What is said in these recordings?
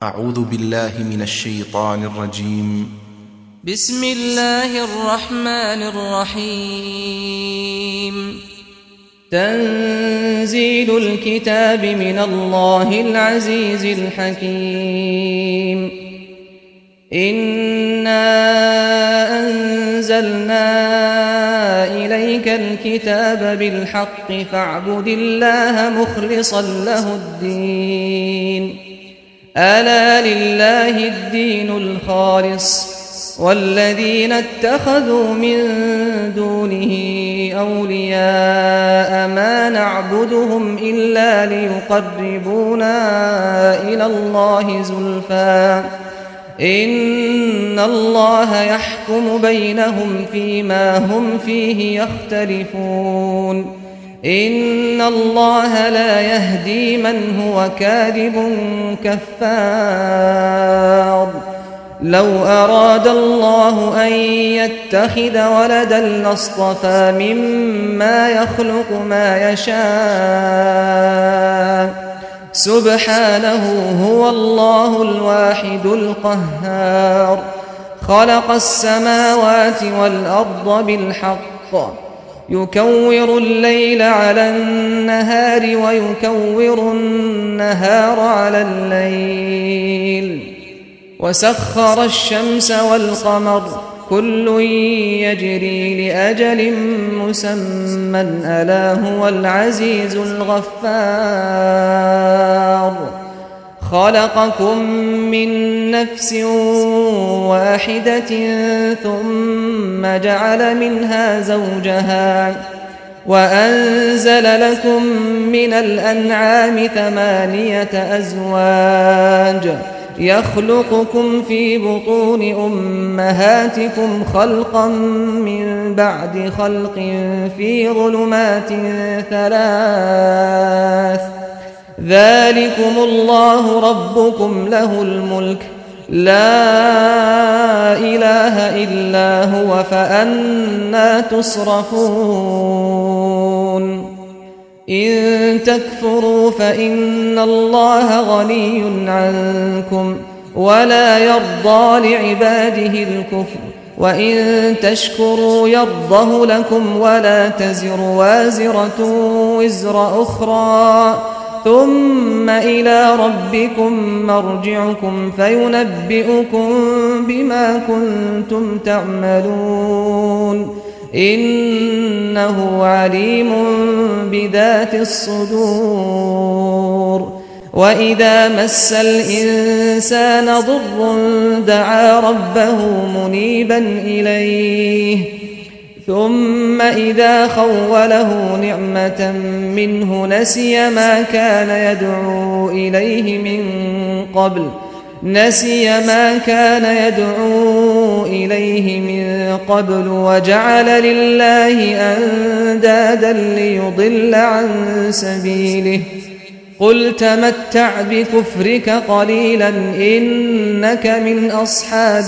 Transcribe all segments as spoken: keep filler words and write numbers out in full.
أعوذ بالله من الشيطان الرجيم. بسم الله الرحمن الرحيم. تنزيل الكتاب من الله العزيز الحكيم. إنا أنزلنا إليك الكتاب بالحق فاعبد الله مخلصا له الدين. ألا لله الدين الخالص والذين اتخذوا من دونه أولياء ما نعبدهم إلا ليقربونا إلى الله زلفى إن الله يحكم بينهم فيما هم فيه يختلفون. إن الله لا يهدي من هو كاذب كفار. لو أراد الله أن يتخذ ولدا لاصطفى مما يخلق ما يشاء سبحانه هو الله الواحد القهار. خلق السماوات والأرض بالحق يكور الليل على النهار ويكور النهار على الليل وسخر الشمس والقمر كل يجري لأجل مسمى ألا هو العزيز الغفار. خلقكم من نفس واحدة ثم جعل منها زوجها وأنزل لكم من الأنعام ثمانية أزواج يخلقكم في بطون أمهاتكم خلقا من بعد خلق في ظلمات ثلاث ذلكم الله ربكم له الملك لا إله إلا هو فأنى تصرفون. إن تكفروا فإن الله غني عنكم ولا يرضى لعباده الكفر وإن تشكروا يرضه لكم ولا تزر وازرة وزر أخرى ثم إلى ربكم مرجعكم فينبئكم بما كنتم تعملون إنه عليم بذات الصدور. وإذا مس الإنسان ضر دعا ربه منيبا إليه ثم إذا خوله نعمة منه نسي ما كان يدعو إليه من قبل نسي ما كان يدعو إليه من قبل وجعل لله أندادا ليضل عن سبيله. قل تمتع بكفرك قليلا إنك من أصحاب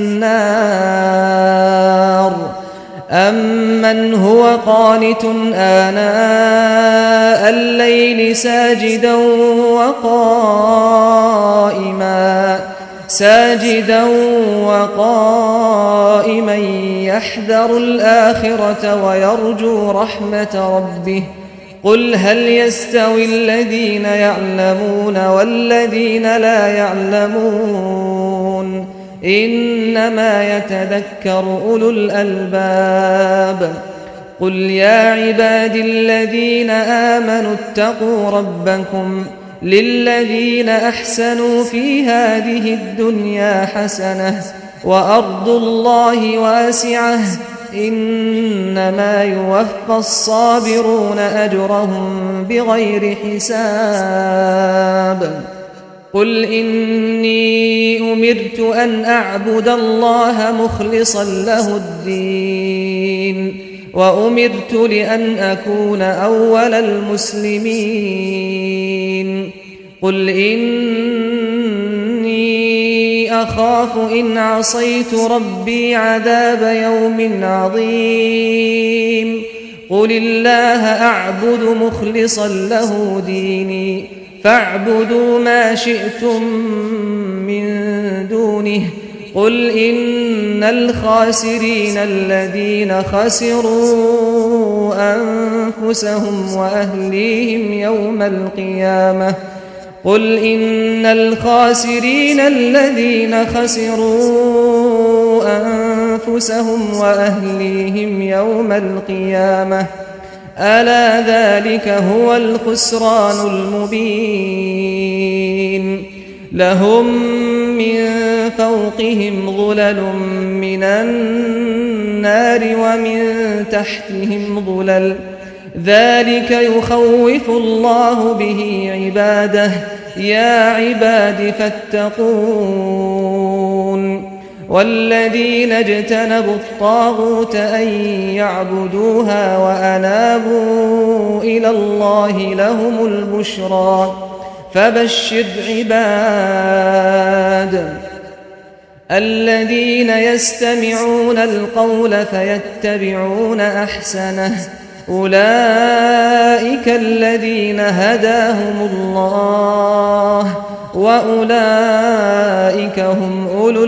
النار. أمن هو قانت آناء الليل ساجدا وقائما ساجدا وقائما يحذر الآخرة ويرجو رحمة ربه. قل هل يستوي الذين يعلمون والذين لا يعلمون إنما يتذكر أولو الألباب. قل يا عبادي الذين آمنوا اتقوا ربكم للذين أحسنوا في هذه الدنيا حسنة وأرض الله واسعة إنما يوفى الصابرون أجرهم بغير حساب. قل إني أمرت أن أعبد الله مخلصا له الدين وأمرت لأن أكون أول المسلمين. قل إني أخاف إن عصيت ربي عذاب يوم عظيم. قل الله أعبد مخلصا له ديني فاعبدوا ما شئتم من دونه قل إن الخاسرين الذين خسروا أنفسهم وأهليهم يوم القيامة قل إن الخاسرين الذين خسروا أنفسهم وأهليهم يوم القيامة ألا ذلك هو الخسران المبين لهم من فوقهم ظلل من النار ومن تحتهم ظلل ذلك يخوف الله به عباده يا عباد فاتقون والذين اجتنبوا الطاغوت أن يعبدوها وأنابوا إلى الله لهم البشرى فبشر عباد الذين يستمعون القول فيتبعون أحسنه أولئك الذين هداهم الله وأولئك هم أولو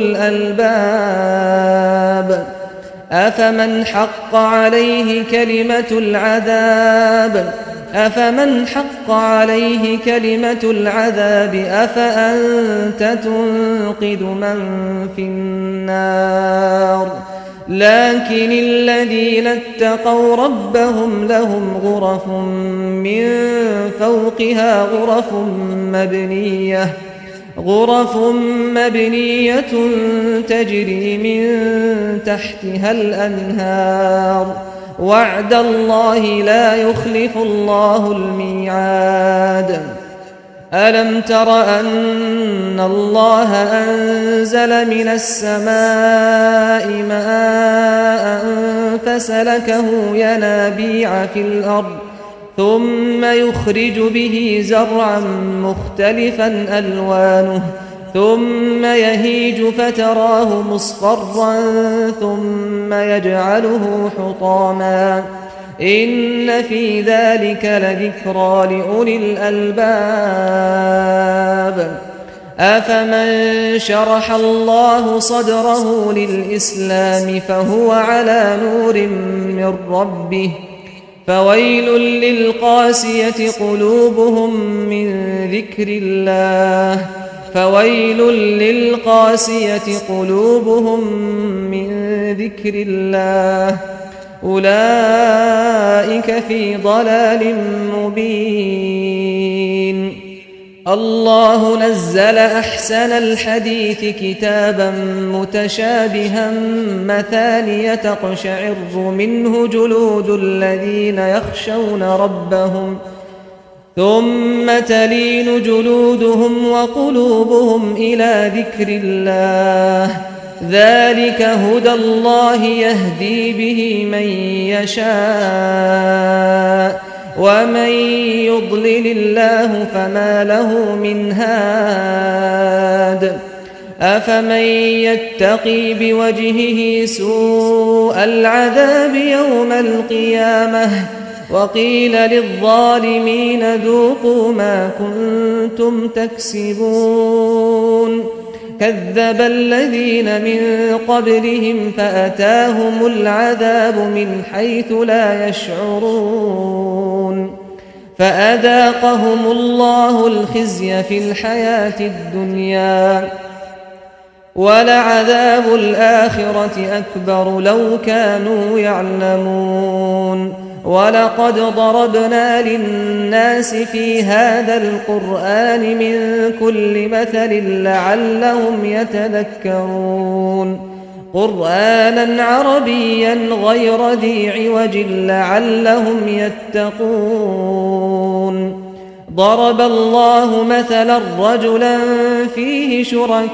الألباب أفمن حق عليه كلمة العذاب أفمن حق عليه كلمة العذاب أفأنت تنقذ من في النار لكن الذين اتقوا ربهم لهم غرف من فوقها غرف مبنية غرف مبنية تجري من تحتها الأنهار وعد الله لا يخلف الله الميعاد ألم تر أن الله أنزل من السماء ماء فسلكه ينابيع في الأرض ثم يخرج به زرعا مختلفا ألوانه ثم يهيج فتراه مصفرا ثم يجعله حطاما إن في ذلك لذكرى لأولي الألباب أفمن شرح الله صدره للإسلام فهو على نور من ربه فويل للقاسية قلوبهم من ذكر الله فويل للقاسية قلوبهم من ذكر الله أولئك في ضلال مبين الله نزل أحسن الحديث كتابا متشابها مثانية تقشعر منه جلود الذين يخشون ربهم ثم تلين جلودهم وقلوبهم إلى ذكر الله ذلك هدى الله يهدي به من يشاء ومن يضلل الله فما له من هاد أفمن يتقي بوجهه سوء العذاب يوم القيامة وقيل للظالمين ذوقوا ما كنتم تكسبون كذب الذين من قبلهم فأتاهم العذاب من حيث لا يشعرون فأذاقهم الله الخزي في الحياة الدنيا ولعذاب الآخرة أكبر لو كانوا يعلمون ولقد ضربنا للناس في هذا القرآن من كل مثل لعلهم يتذكرون قرآنا عربيا غير ذي عوج لعلهم يتقون ضرب الله مثلا رجلا فيه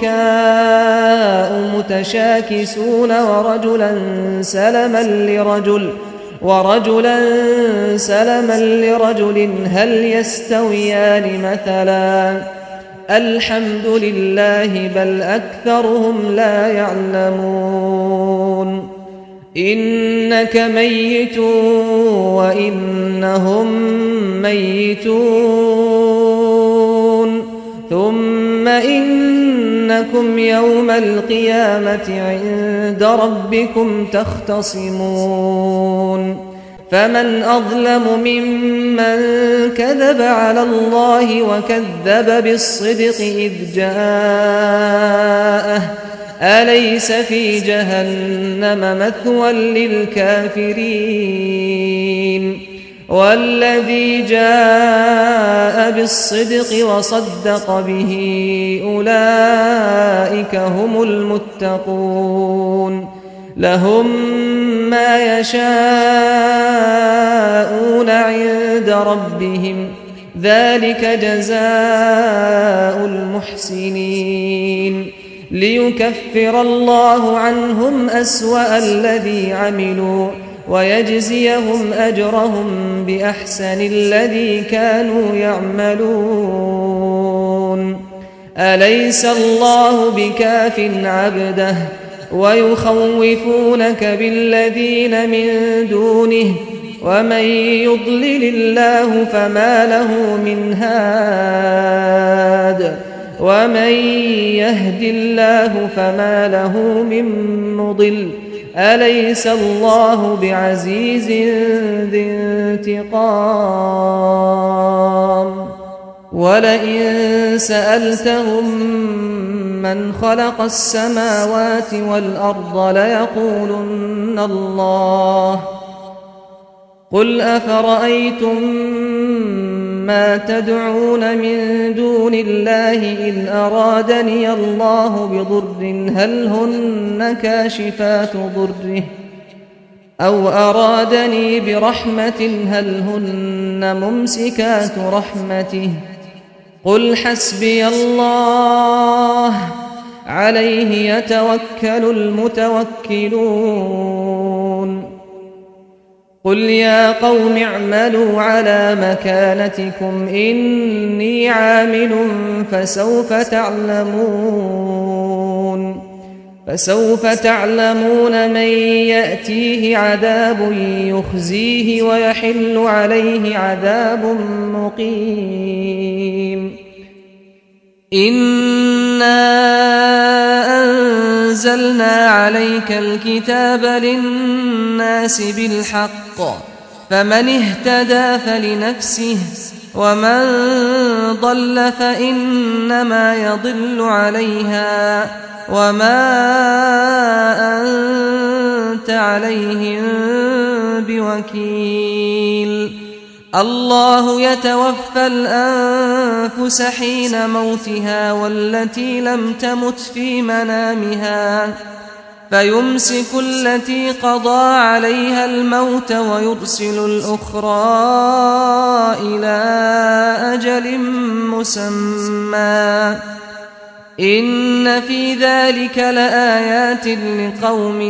شركاء متشاكسون ورجلا سلما لرجل ورجلا سلما لرجل هل يستويان مثلا الحمد لله بل أكثرهم لا يعلمون إنك ميت وإنهم ميتون إنكم يوم القيامة عند ربكم تختصمون فمن أظلم ممن كذب على الله وكذب بالصدق إذ جاءه أليس في جهنم مثوى للكافرين والذي جاء بالصدق وصدق به أولئك هم المتقون لهم ما يشاءون عند ربهم ذلك جزاء المحسنين ليكفر الله عنهم أسوأ الذي عملوا ويجزيهم أجرهم بأحسن الذي كانوا يعملون أليس الله بكاف عبده ويخوفونك بالذين من دونه ومن يضلل الله فما له من هاد ومن يهد الله فما له من مضل أليس الله بعزيز ذي انتقام ولئن سألتهم من خلق السماوات والأرض ليقولن الله قل أفرأيتم ما تدعون من دون الله إن أرادني الله بضر هل هن كاشفات ضره أو أرادني برحمة هل هن ممسكات رحمته قل حسبي الله عليه يتوكل المتوكلون قل يا قوم اعملوا على مكانتكم إني عامل فسوف تعلمون فسوف تعلمون من يأتيه عذاب يخزيه ويحل عليه عذاب مقيم إنا أنزلنا عليك الكتاب للناس بالحق فمن اهتدى فلنفسه ومن ضل فإنما يضل عليها وما أنت عليهم بوكيل الله يتوفى الأنفس حين موتها والتي لم تمت في منامها فيمسك التي قضى عليها الموت ويرسل الأخرى إلى أجل مسمى إن في ذلك لآيات لقوم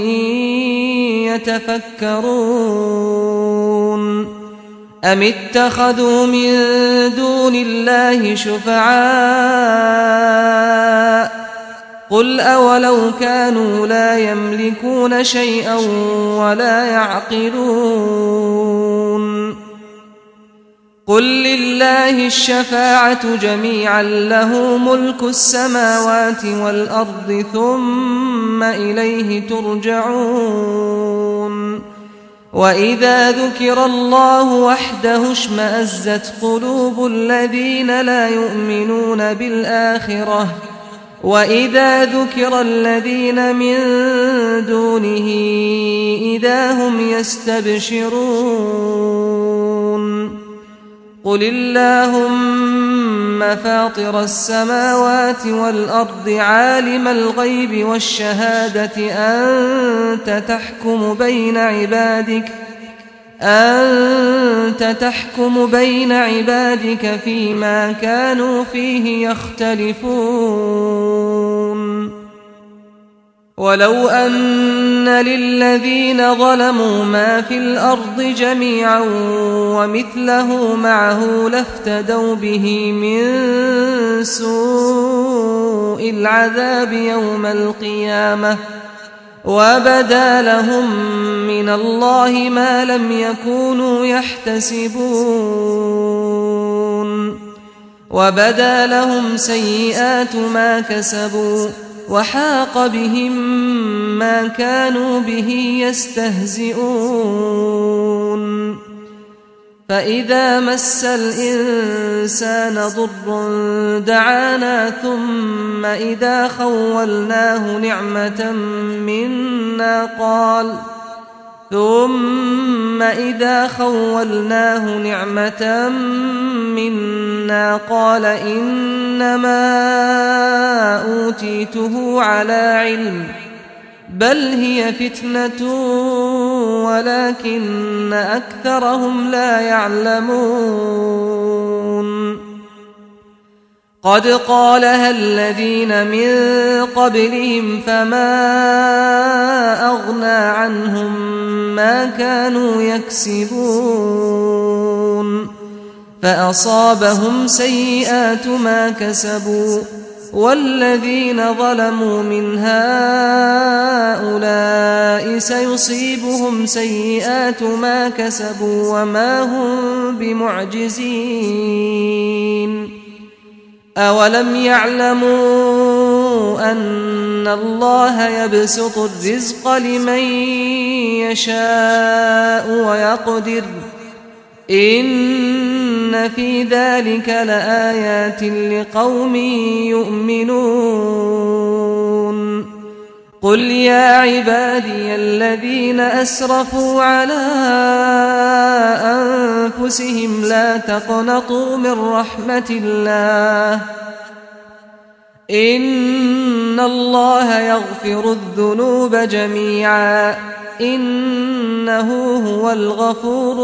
يتفكرون أم اتخذوا من دون الله شفعاء قل أولو كانوا لا يملكون شيئا ولا يعقلون قل لله الشفاعة جميعا له ملك السماوات والأرض ثم إليه ترجعون وإذا ذكر الله وحده اشمأزت قلوب الذين لا يؤمنون بالآخرة وإذا ذكر الذين من دونه إذا هم يستبشرون قل اللهم فاطر السماوات والأرض عالم الغيب والشهادة أنت تحكم بين عبادك أنت تحكم بين عبادك فيما كانوا فيه يختلفون ولو أن للذين ظلموا ما في الأرض جميعا ومثله معه لافتدوا به من سوء العذاب يوم القيامة وبدا لهم من الله ما لم يكونوا يحتسبون وبدا لهم سيئات ما كسبوا وحاق بهم ما كانوا به يستهزئون فإذا مس الإنسان ضر دعانا ثم إذا خولناه نعمة منا قال ثم إذا خولناه نعمة منا قال إنما أوتيته على علم بل هي فتنة ولكن أكثرهم لا يعلمون قد قالها الذين من قبلهم فما أغنى عنهم ما كانوا يكسبون فأصابهم سيئات ما كسبوا والذين ظلموا من هؤلاء سيصيبهم سيئات ما كسبوا وما هم بمعجزين أولم يعلموا أن الله يبسط الرزق لمن يشاء ويقدر إن في ذلك لآيات لقوم يؤمنون قل يا عبادي الذين أسرفوا على أنفسهم لا تقنطوا من رحمة الله إن الله يغفر الذنوب جميعا إنه هو الغفور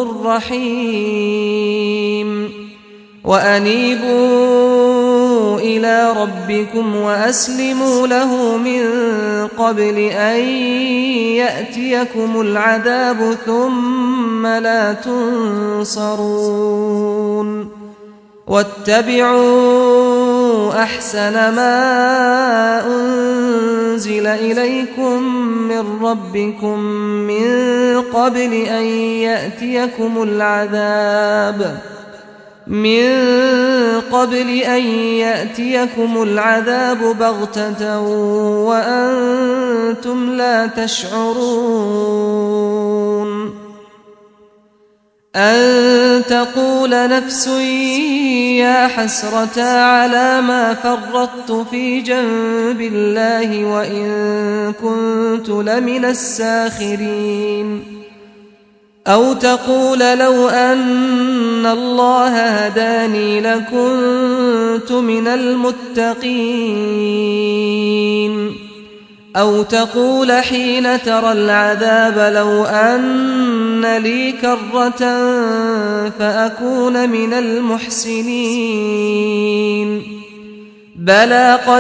الرحيم وأنيبوا إلى ربكم وأسلموا له من قبل أن يأتيكم العذاب ثم لا تنصرون واتبعوا أحسن ما أنزل إليكم من ربكم من قبل أن يأتيكم العذاب من قبل أن يأتيكم العذاب بغتة وأنتم لا تشعرون أن تقول نفس يا حسرة على ما فرطت في جنب الله وإن كنت لمن الساخرين أو تقول لو أن الله هداني لكنت من المتقين أو تقول حين ترى العذاب لو أن لي كرة فأكون من المحسنين بلى قد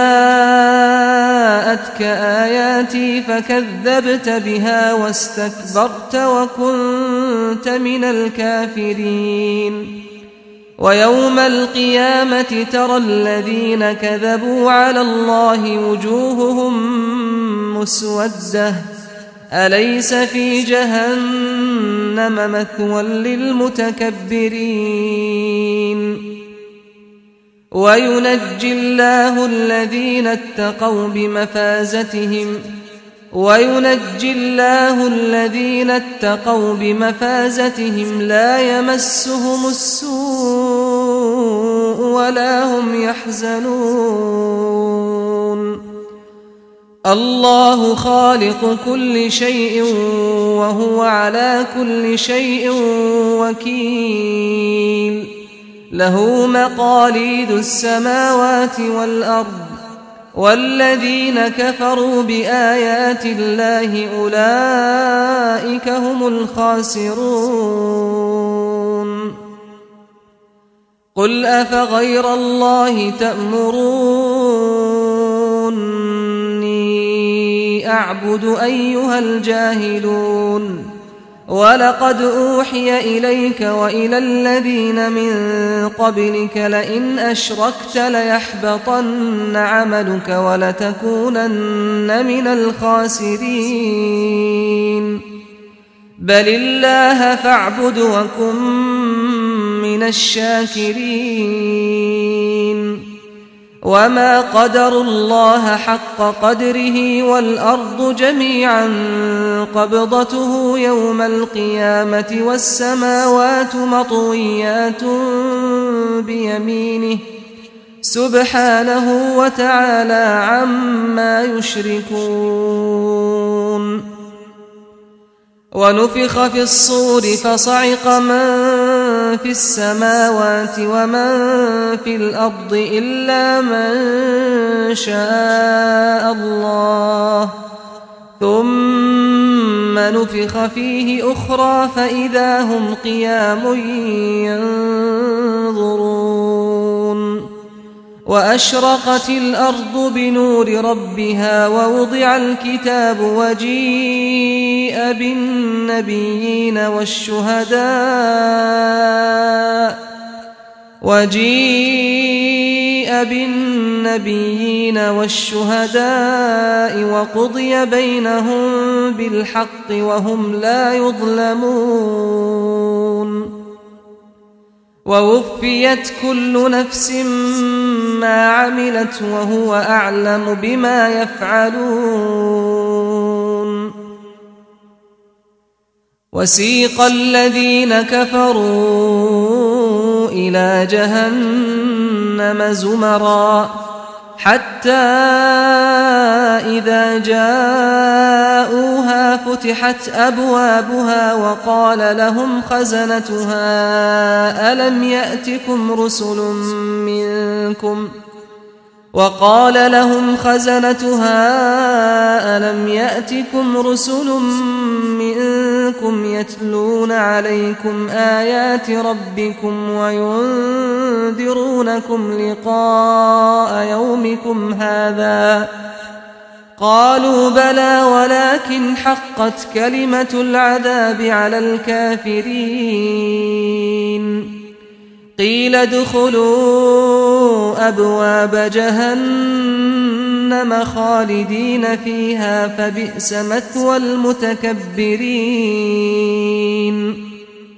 جاءتك آياتي فكذبت بها واستكبرت وكنت من الكافرين ويوم القيامة ترى الذين كذبوا على الله وجوههم مسودة أليس في جهنم مثوى للمتكبرين وينجي الله الذين اتقوا بمفازتهم وينجي الله الذين اتقوا بمفازتهم لا يمسهم السوء ولا هم يحزنون الله خالق كل شيء وهو على كل شيء وكيل له مقاليد السماوات والأرض والذين كفروا بآيات الله أولئك هم الخاسرون قل أفغير الله تأمروني أعبد أيها الجاهلون ولقد أوحي إليك وإلى الذين من قبلك لئن أشركت ليحبطن عملك ولتكونن من الخاسرين بل الله فاعبد وكن من من الشاكرين وما قدروا الله حق قدره والأرض جميعا قبضته يوم القيامة والسماوات مطويات بيمينه سبحانه وتعالى عما يشركون. ونفخ في الصور فصعق من في السماوات ومن في الأرض إلا من شاء الله ثم نفخ فيه أخرى فإذا هم قيام ينظرون. وأشرقت الأرض بنور ربها ووضع الكتاب وجيء بالنبيين والشهداء وجيء بالنبيين والشهداء وقضي بينهم بالحق وهم لا يظلمون. ووفيت كل نفس ما عملت وهو أعلم بما يفعلون. وسيق الذين كفروا إلى جهنم زمرا حتى إذا جاءوها فتحت أبوابها وقال لهم خزنتها ألم يأتكم رسل منكم وقال لهم خزنتها ألم يأتكم رسل منكم يتلون عليكم آيات ربكم وينذرونكم لقاء يومكم هذا قالوا بلى ولكن حقت كلمة العذاب على الكافرين. قيل ادخلوا أبواب جهنم خالدين فيها فبئس مثوى المتكبرين.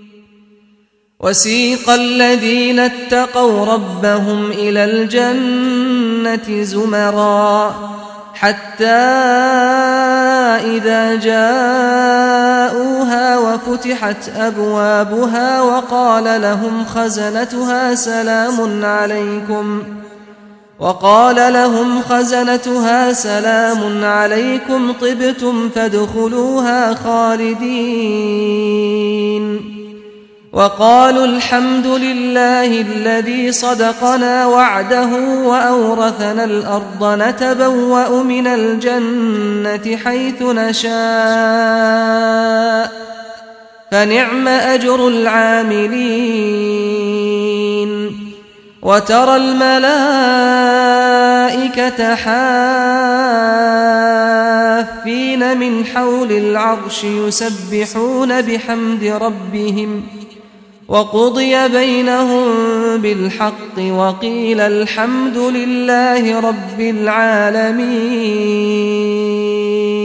وسيق الذين اتقوا ربهم إلى الجنة زمرا حتى إذا جاءوها وفتحت أبوابها وقال لهم خزنتها سلام عليكم وقال لهم خزنتها سلام عليكم طبتم فادخلوها خالدين. وقالوا الحمد لله الذي صدقنا وعده وأورثنا الأرض نتبوأ من الجنة حيث نشاء فنعم أجر العاملين. وترى الملائكة حافين من حول العرش يسبحون بحمد ربهم وقضي بينهم بالحق وقيل الحمد لله رب العالمين.